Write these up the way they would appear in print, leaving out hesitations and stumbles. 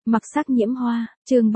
Mặc sắc nhiễm hoa, chương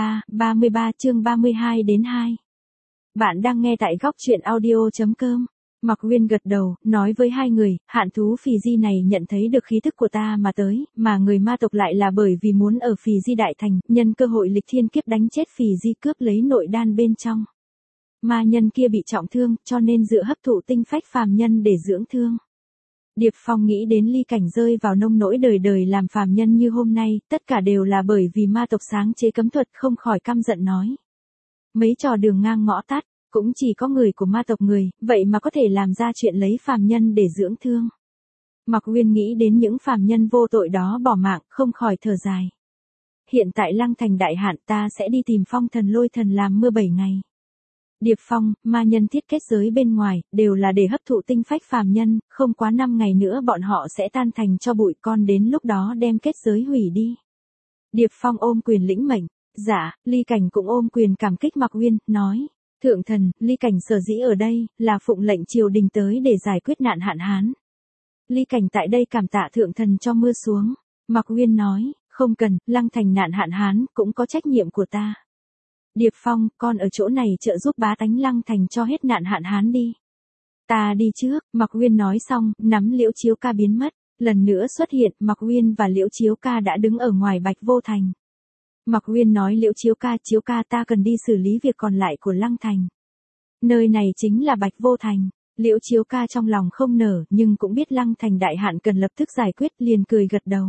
33 chương 32 đến 2. Bạn đang nghe tại góc truyện audio.com. Mạc Uyên gật đầu, nói với hai người, hạn thú phì di này nhận thấy được khí thức của ta mà tới, mà người ma tộc lại là bởi vì muốn ở phì di đại thành, nhân cơ hội lịch thiên kiếp đánh chết phì di cướp lấy nội đan bên trong. Ma nhân kia bị trọng thương, cho nên dựa hấp thụ tinh phách phàm nhân để dưỡng thương. Điệp Phong nghĩ đến ly cảnh rơi vào nông nỗi đời đời làm phàm nhân như hôm nay, tất cả đều là bởi vì ma tộc sáng chế cấm thuật, không khỏi căm giận nói. Mấy trò đường ngang ngõ tắt, cũng chỉ có người của ma tộc người, vậy mà có thể làm ra chuyện lấy phàm nhân để dưỡng thương. Mạc Uyên nghĩ đến những phàm nhân vô tội đó bỏ mạng, không khỏi thở dài. Hiện tại Lăng Thành đại hạn, ta sẽ đi tìm Phong Thần Lôi Thần làm mưa 7 ngày. Điệp Phong, ma nhân thiết kết giới bên ngoài, đều là để hấp thụ tinh phách phàm nhân, không quá 5 ngày nữa bọn họ sẽ tan thành cho bụi, con đến lúc đó đem kết giới hủy đi. Điệp Phong ôm quyền lĩnh mệnh. Dạ, Ly Cảnh cũng ôm quyền cảm kích Mạc Uyên, nói. Thượng thần, Ly Cảnh sở dĩ ở đây, là phụng lệnh triều đình tới để giải quyết nạn hạn hán. Ly Cảnh tại đây cảm tạ thượng thần cho mưa xuống. Mạc Uyên nói, không cần, Lăng Thành nạn hạn hán, cũng có trách nhiệm của ta. Điệp Phong, con ở chỗ này trợ giúp bá tánh Lăng Thành cho hết nạn hạn hán đi. Ta đi trước, Mạc Uyên nói xong, nắm Liễu Chiếu Ca biến mất. Lần nữa xuất hiện, Mạc Uyên và Liễu Chiếu Ca đã đứng ở ngoài Bạch Vô Thành. Mạc Uyên nói Liễu Chiếu Ca ta cần đi xử lý việc còn lại của Lăng Thành. Nơi này chính là Bạch Vô Thành. Liễu Chiếu Ca trong lòng không nở, nhưng cũng biết Lăng Thành đại hạn cần lập tức giải quyết, liền cười gật đầu.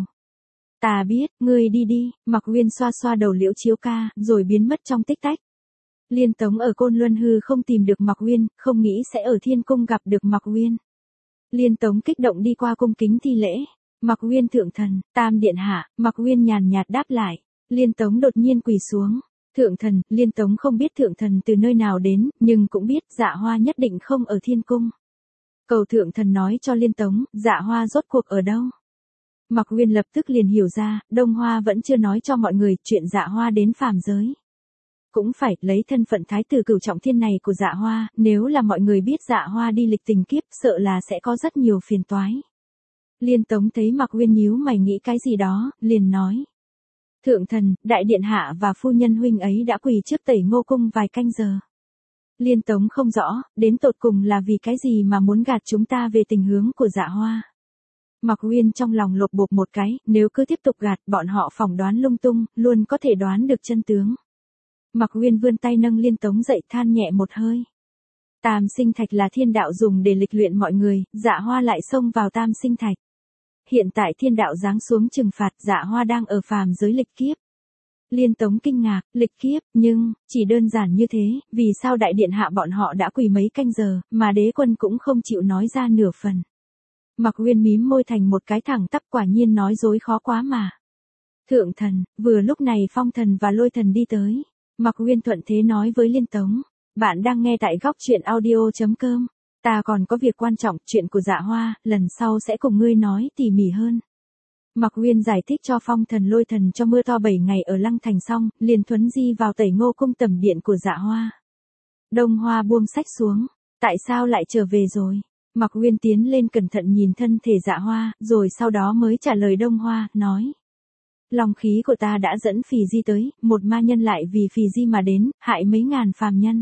Ta biết, ngươi đi đi. Mạc Uyên xoa xoa đầu Liễu Chiếu Ca, rồi biến mất trong tích tách. Liên Tống ở Côn Luân Hư không tìm được Mạc Uyên, không nghĩ sẽ ở Thiên Cung gặp được Mạc Uyên. Liên Tống kích động đi qua cung kính thi lễ. Mạc Uyên thượng thần, Tam điện hạ. Mạc Uyên nhàn nhạt đáp lại. Liên Tống đột nhiên quỳ xuống. Thượng thần, Liên Tống không biết thượng thần từ nơi nào đến, nhưng cũng biết Dạ Hoa nhất định không ở Thiên Cung. Cầu thượng thần nói cho Liên Tống, Dạ Hoa rốt cuộc ở đâu. Mạc Uyên lập tức liền hiểu ra, Đông Hoa vẫn chưa nói cho mọi người chuyện Dạ Hoa đến phàm giới. Cũng phải, lấy thân phận thái tử cửu trọng thiên này của Dạ Hoa, nếu là mọi người biết Dạ Hoa đi lịch tình kiếp, sợ là sẽ có rất nhiều phiền toái. Liên Tống thấy Mạc Uyên nhíu mày nghĩ cái gì đó, liền nói. Thượng thần, đại điện hạ và phu nhân huynh ấy đã quỳ trước Tẩy Ngô cung vài canh giờ. Liên Tống không rõ, đến tột cùng là vì cái gì mà muốn gạt chúng ta về tình hướng của Dạ Hoa. Mạc Uyên trong lòng lột bột một cái, nếu cứ tiếp tục gạt, bọn họ phỏng đoán lung tung, luôn có thể đoán được chân tướng. Mạc Uyên vươn tay nâng Liên Tống dậy, than nhẹ một hơi. Tam sinh thạch là thiên đạo dùng để lịch luyện mọi người, Dạ Hoa lại xông vào tam sinh thạch. Hiện tại thiên đạo giáng xuống trừng phạt, Dạ Hoa đang ở phàm giới lịch kiếp. Liên Tống kinh ngạc, lịch kiếp, nhưng, chỉ đơn giản như thế, vì sao đại điện hạ bọn họ đã quỳ mấy canh giờ, mà đế quân cũng không chịu nói ra nửa phần. Mạc Uyên mím môi thành một cái thẳng tắp, quả nhiên nói dối khó quá mà. Thượng thần, vừa lúc này Phong Thần và Lôi Thần đi tới. Mạc Uyên thuận thế nói với Liên Tống. Bạn đang nghe tại góc truyện audio.com. Ta còn có việc quan trọng, chuyện của Dạ Hoa, lần sau sẽ cùng ngươi nói tỉ mỉ hơn. Mạc Uyên giải thích cho Phong Thần Lôi Thần cho mưa to 7 ngày ở Lăng Thành xong, liền thuấn di vào Tẩy Ngô cung tẩm điện của Dạ Hoa. Đông Hoa buông sách xuống. Tại sao lại trở về rồi? Mạc Uyên tiến lên cẩn thận nhìn thân thể Dạ Hoa, rồi sau đó mới trả lời Đông Hoa, nói. Long khí của ta đã dẫn phì di tới, một ma nhân lại vì phì di mà đến, hại mấy ngàn phàm nhân.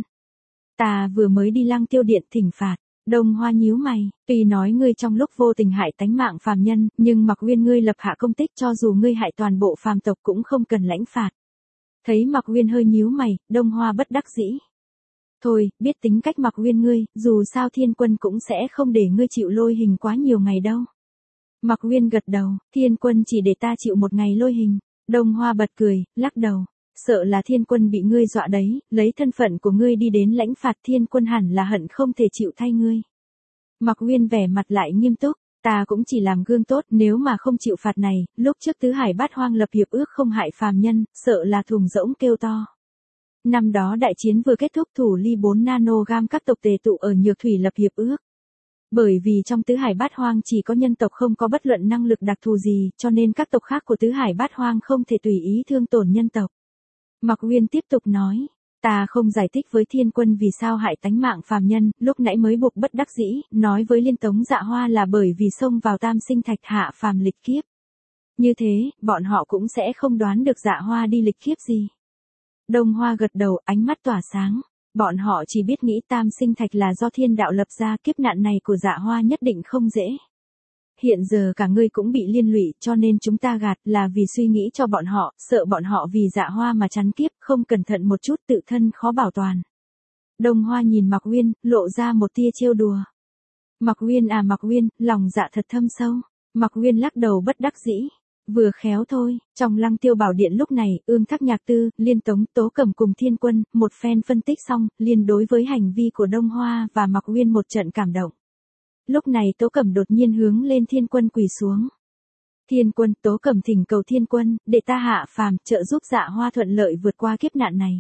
Ta vừa mới đi Lăng Tiêu điện thỉnh phạt. Đông Hoa nhíu mày, tuy nói ngươi trong lúc vô tình hại tánh mạng phàm nhân, nhưng Mạc Uyên ngươi lập hạ công tích, cho dù ngươi hại toàn bộ phàm tộc cũng không cần lãnh phạt. Thấy Mạc Uyên hơi nhíu mày, Đông Hoa bất đắc dĩ. Thôi, biết tính cách Mạc Uyên ngươi, dù sao Thiên Quân cũng sẽ không để ngươi chịu lôi hình quá nhiều ngày đâu. Mạc Uyên gật đầu, Thiên Quân chỉ để ta chịu một ngày lôi hình. Đông Hoa bật cười, lắc đầu. Sợ là Thiên Quân bị ngươi dọa đấy, lấy thân phận của ngươi đi đến lãnh phạt, Thiên Quân hẳn là hận không thể chịu thay ngươi. Mạc Uyên vẻ mặt lại nghiêm túc, ta cũng chỉ làm gương tốt, nếu mà không chịu phạt này, lúc trước Tứ Hải Bát Hoang lập hiệp ước không hại phàm nhân, sợ là thùng rỗng kêu to. Năm đó đại chiến vừa kết thúc, thủ ly 4 nanogam các tộc tề tụ ở Nhược Thủy lập hiệp ước. Bởi vì trong Tứ Hải Bát Hoang chỉ có nhân tộc không có bất luận năng lực đặc thù gì, cho nên các tộc khác của Tứ Hải Bát Hoang không thể tùy ý thương tổn nhân tộc. Mạc Uyên tiếp tục nói, ta không giải thích với Thiên Quân vì sao hại tánh mạng phàm nhân, lúc nãy mới buộc bất đắc dĩ, nói với Liên Tống Dạ Hoa là bởi vì xông vào tam sinh thạch hạ phàm lịch kiếp. Như thế, bọn họ cũng sẽ không đoán được Dạ Hoa đi lịch kiếp gì. Đông Hoa gật đầu, ánh mắt tỏa sáng. Bọn họ chỉ biết nghĩ tam sinh thạch là do thiên đạo lập ra, kiếp nạn này của Dạ Hoa nhất định không dễ. Hiện giờ cả ngươi cũng bị liên lụy, cho nên chúng ta gạt là vì suy nghĩ cho bọn họ, sợ bọn họ vì Dạ Hoa mà chắn kiếp, không cẩn thận một chút tự thân khó bảo toàn. Đông Hoa nhìn Mạc Uyên, lộ ra một tia trêu đùa. Mạc Uyên à Mạc Uyên, lòng dạ thật thâm sâu. Mạc Uyên lắc đầu bất đắc dĩ. Vừa khéo thôi, trong Lăng Tiêu Bảo Điện lúc này, Ương Thác Nhạc Tư, Liên Tống, Tố Cẩm cùng Thiên Quân, một phen phân tích xong, liên đối với hành vi của Đông Hoa và Mạc Uyên một trận cảm động. Lúc này Tố Cẩm đột nhiên hướng lên Thiên Quân quỳ xuống. Thiên Quân, Tố Cẩm thỉnh cầu Thiên Quân, để ta hạ phàm, trợ giúp Dạ Hoa thuận lợi vượt qua kiếp nạn này.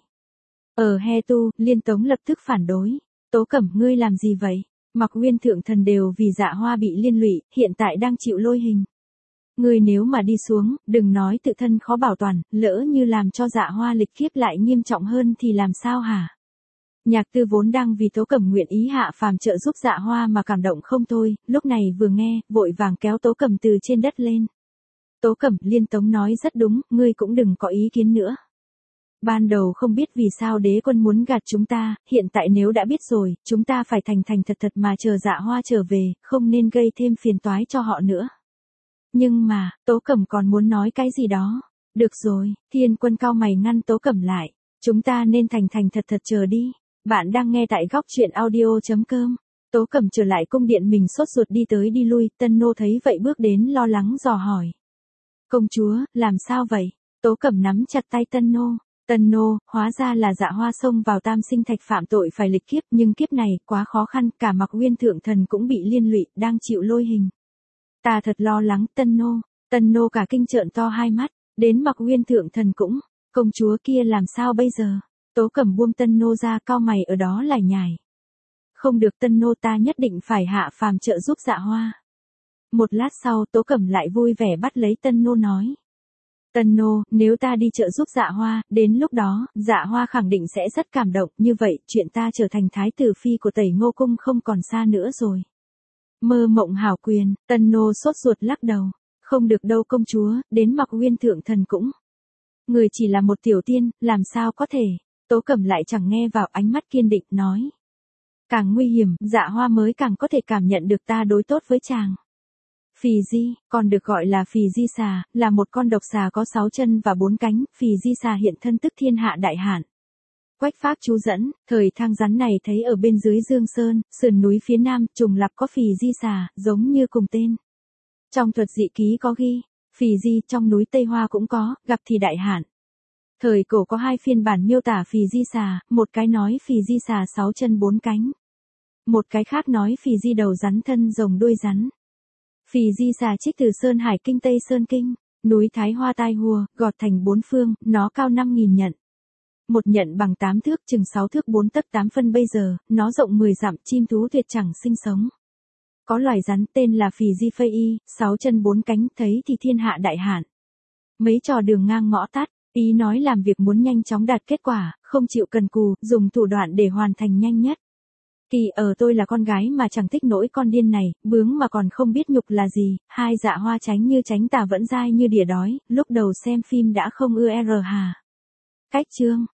Ở He Tu, Liên Tống lập tức phản đối. Tố Cẩm, ngươi làm gì vậy? Mạc Uyên thượng thần đều vì Dạ Hoa bị liên lụy, hiện tại đang chịu lôi hình. Ngươi nếu mà đi xuống, đừng nói tự thân khó bảo toàn, lỡ như làm cho Dạ Hoa lịch kiếp lại nghiêm trọng hơn thì làm sao hả? Nhạc Tư vốn đang vì Tố Cẩm nguyện ý hạ phàm trợ giúp Dạ Hoa mà cảm động không thôi, lúc này vừa nghe, vội vàng kéo Tố Cẩm từ trên đất lên. Tố Cẩm, Liên Tống nói rất đúng, ngươi cũng đừng có ý kiến nữa. Ban đầu không biết vì sao đế quân muốn gạt chúng ta, hiện tại nếu đã biết rồi, chúng ta phải thành thành thật thật mà chờ Dạ Hoa trở về, không nên gây thêm phiền toái cho họ nữa. Nhưng mà, Tố Cẩm còn muốn nói cái gì đó. Được rồi, Thiên Quân cau mày ngăn Tố Cẩm lại. Chúng ta nên thành thành thật thật chờ đi. Bạn đang nghe tại góc truyện audio.com. Tố Cẩm trở lại cung điện mình sốt ruột đi tới đi lui, Tân Nô thấy vậy bước đến lo lắng dò hỏi. Công chúa, làm sao vậy? Tố Cẩm nắm chặt tay Tân Nô. Tân Nô, hóa ra là Dạ Hoa xông vào tam sinh thạch phạm tội phải lịch kiếp, nhưng kiếp này quá khó khăn, cả Mạc Uyên thượng thần cũng bị liên lụy, đang chịu lôi hình. Ta thật lo lắng, Tân Nô cả kinh trợn to hai mắt, đến Mạc Uyên thượng thần cũng, công chúa kia làm sao bây giờ? Tố Cẩm buông Tân Nô ra, cau mày ở đó lải nhải. Không được Tân Nô, ta nhất định phải hạ phàm trợ giúp Dạ Hoa. Một lát sau Tố Cẩm lại vui vẻ bắt lấy Tân Nô nói. Tân Nô, nếu ta đi trợ giúp Dạ Hoa, đến lúc đó, Dạ Hoa khẳng định sẽ rất cảm động, như vậy, chuyện ta trở thành thái tử phi của Tẩy Ngô Cung không còn xa nữa rồi. Mơ mộng hảo quyền, Tân Nô sốt ruột lắc đầu. Không được đâu công chúa, đến Mạc Uyên thượng thần cũng. Người chỉ là một tiểu tiên, làm sao có thể. Tố Cẩm lại chẳng nghe vào, ánh mắt kiên định, nói. Càng nguy hiểm, Dạ Hoa mới càng có thể cảm nhận được ta đối tốt với chàng. Phì Di, còn được gọi là Phì Di xà, là một con độc xà có 6 chân và 4 cánh, Phì Di xà hiện thân tức thiên hạ đại hạn. Quách Pháp chú dẫn, thời thang rắn này thấy ở bên dưới Dương Sơn, sườn núi phía nam, trùng lặp có Phì Di xà, giống như cùng tên. Trong thuật dị ký có ghi, Phì Di trong núi Tây Hoa cũng có, gặp thì đại hạn. Thời cổ có 2 phiên bản miêu tả Phì Di xà, một cái nói Phì Di xà 6 chân 4 cánh. Một cái khác nói Phì Di đầu rắn thân rồng đuôi rắn. Phì Di xà trích từ Sơn Hải Kinh Tây Sơn Kinh, núi Thái Hoa Tai Hùa, gọt thành 4 phương, nó cao 5.000 nhận. Một nhận bằng 8 thước, chừng 6 thước 4 tấc 8 phân bây giờ, nó rộng 10 dặm, chim thú tuyệt chẳng sinh sống. Có loài rắn tên là Phì Di Phây Y, 6 chân 4 cánh, thấy thì thiên hạ đại hạn. Mấy trò đường ngang ngõ tắt, ý nói làm việc muốn nhanh chóng đạt kết quả, không chịu cần cù, dùng thủ đoạn để hoàn thành nhanh nhất. Kỳ tôi là con gái mà chẳng thích nỗi con điên này, bướng mà còn không biết nhục là gì, hai Dạ Hoa tránh như tránh tà vẫn dai như đỉa đói, lúc đầu xem phim đã không ưa hà. Cách chương